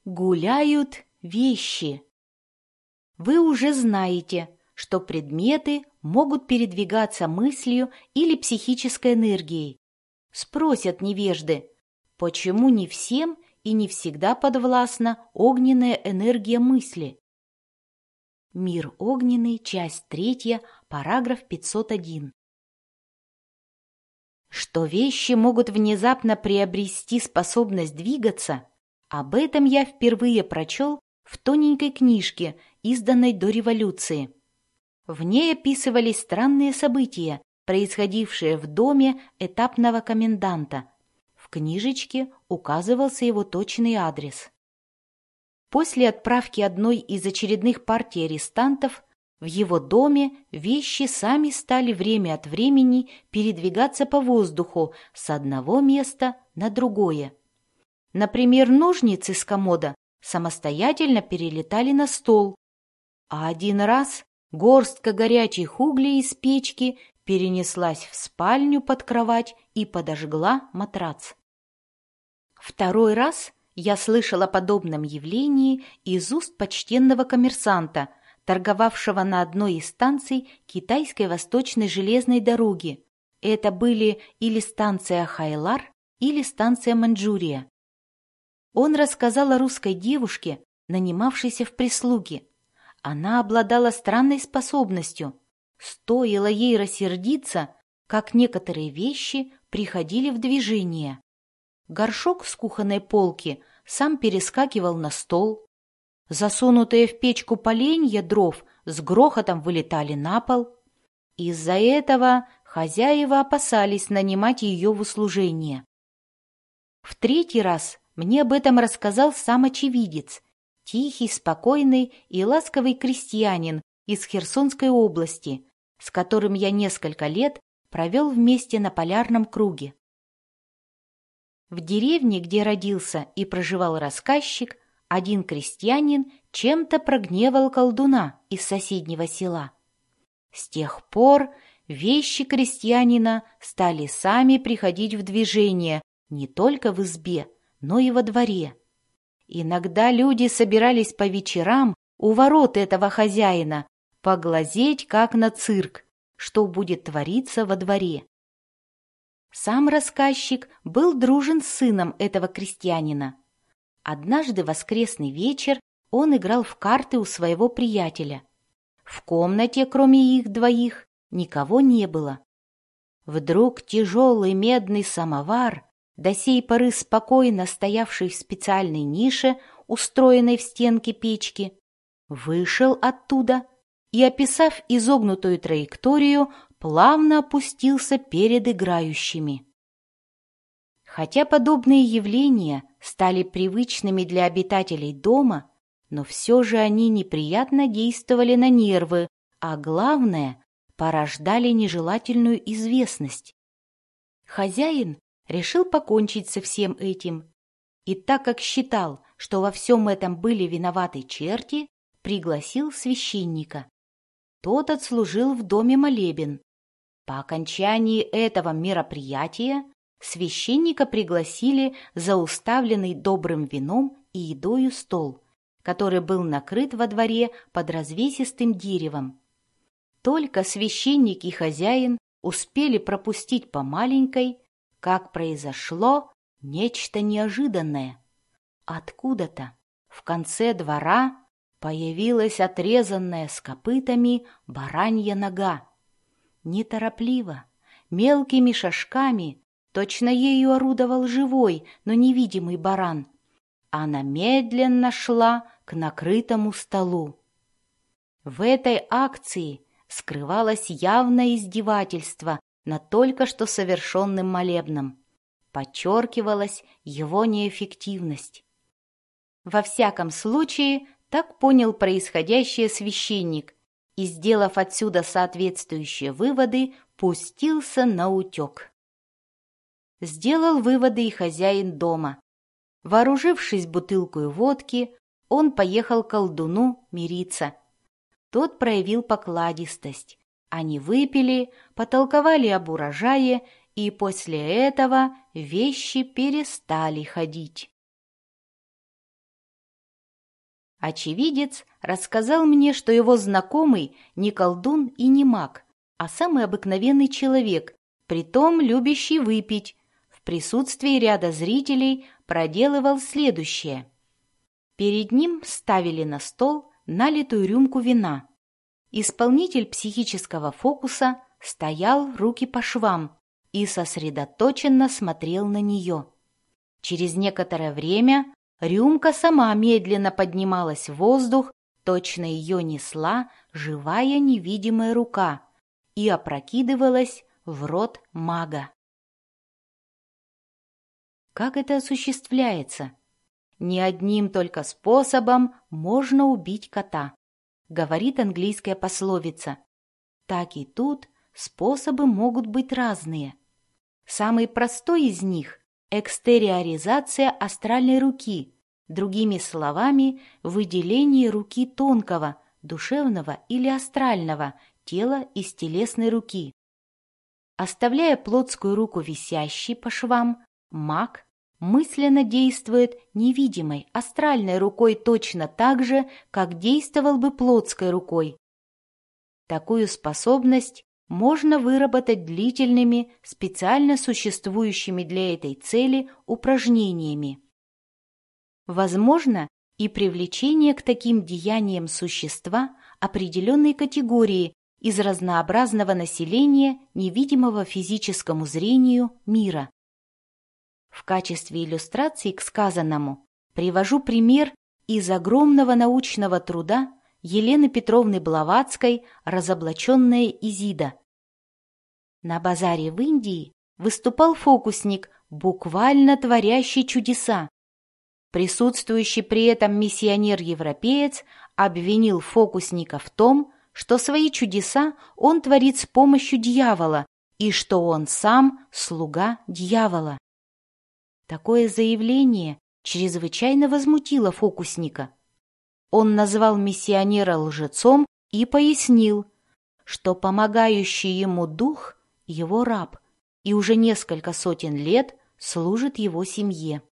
Гуляют вещи. Вы уже знаете, что предметы могут передвигаться мыслью или психической энергией. Спросят невежды, почему не всем и не всегда подвластна огненная энергия мысли? Мир огненный, часть 3, параграф 501. Что вещи могут внезапно приобрести способность двигаться, об этом я впервые прочел в тоненькой книжке, изданной до революции. В ней описывались странные события, происходившие в доме этапного коменданта. В книжечке указывался его точный адрес. После отправки одной из очередных партий арестантов в его доме вещи сами стали время от времени передвигаться по воздуху с одного места на другое. Например, ножницы с комода самостоятельно перелетали на стол, а один раз горстка горячих углей из печки перенеслась в спальню под кровать и подожгла матрац. Второй раз я слышала о подобном явлении из уст почтенного коммерсанта, торговавшего на одной из станций китайской восточной железной дороги. Это были или станция Хайлар, или станция Маньчжурия. Он рассказал о русской девушке, нанимавшейся в прислуги. Она обладала странной способностью. Стоило ей рассердиться, как некоторые вещи приходили в движение. Горшок с кухонной полки сам перескакивал на стол. Засунутые в печку поленья дров с грохотом вылетали на пол. Из-за этого хозяева опасались нанимать ее в услужение. В третий раз мне об этом рассказал сам очевидец, тихий, спокойный и ласковый крестьянин из Херсонской области, с которым я несколько лет провел вместе на полярном круге. В деревне, где родился и проживал рассказчик, один крестьянин чем-то прогневал колдуна из соседнего села. С тех пор вещи крестьянина стали сами приходить в движение не только в избе, но и во дворе. Иногда люди собирались по вечерам у ворот этого хозяина поглазеть, как на цирк, что будет твориться во дворе. Сам рассказчик был дружен с сыном этого крестьянина. Однажды воскресный вечер он играл в карты у своего приятеля. В комнате, кроме их двоих, никого не было. Вдруг тяжелый медный самовар, до сей поры спокойно стоявший в специальной нише, устроенной в стенке печки, вышел оттуда и, описав изогнутую траекторию, плавно опустился перед играющими. Хотя подобные явления стали привычными для обитателей дома, но все же они неприятно действовали на нервы, а главное, порождали нежелательную известность. Хозяин решил покончить со всем этим, и так как считал, что во всем этом были виноваты черти, пригласил священника. Тот отслужил в доме молебен. По окончании этого мероприятия священника пригласили за уставленный добрым вином и едою стол, который был накрыт во дворе под развесистым деревом. Только священник и хозяин успели пропустить по маленькой, как произошло нечто неожиданное. Откуда-то в конце двора появилась отрезанная с копытами баранья нога. Неторопливо, мелкими шажками, точно ею орудовал живой, но невидимый баран, она медленно шла к накрытому столу. В этой акции скрывалось явное издевательство над только что совершенным молебном. Подчеркивалась его неэффективность. Во всяком случае, так понял происходящее священник и, сделав отсюда соответствующие выводы, пустился наутек. Сделал выводы и хозяин дома. Вооружившись бутылкой водки, он поехал к колдуну мириться. Тот проявил покладистость. Они выпили, потолковали об урожае, и после этого вещи перестали ходить. Очевидец рассказал мне, что его знакомый не колдун и не маг, а самый обыкновенный человек, притом любящий выпить, в присутствии ряда зрителей проделывал следующее. Перед ним ставили на стол налитую рюмку вина. Исполнитель психического фокуса стоял руки по швам и сосредоточенно смотрел на нее. Через некоторое время рюмка сама медленно поднималась в воздух, точно ее несла живая невидимая рука и опрокидывалась в рот мага. Как это осуществляется? Не одним только способом можно убить кота, говорит английская пословица. Так и тут способы могут быть разные. Самый простой из них – экстериоризация астральной руки, другими словами, выделение руки тонкого, душевного или астрального тела из телесной руки. Оставляя плотскую руку висящей по швам, маг мысленно действует невидимой астральной рукой точно так же, как действовал бы плотской рукой. Такую способность можно выработать длительными, специально существующими для этой цели упражнениями. Возможно и привлечение к таким деяниям существа определенной категории из разнообразного населения невидимого физическому зрению мира. В качестве иллюстрации к сказанному привожу пример из огромного научного труда Елены Петровны Блаватской «Разоблаченная Изида». На базаре в Индии выступал фокусник, буквально творящий чудеса. Присутствующий при этом миссионер-европеец обвинил фокусника в том, что свои чудеса он творит с помощью дьявола и что он сам слуга дьявола. Такое заявление чрезвычайно возмутило фокусника. Он назвал миссионера лжецом и пояснил, что помогающий ему дух – его раб, и уже несколько сотен лет служит его семье.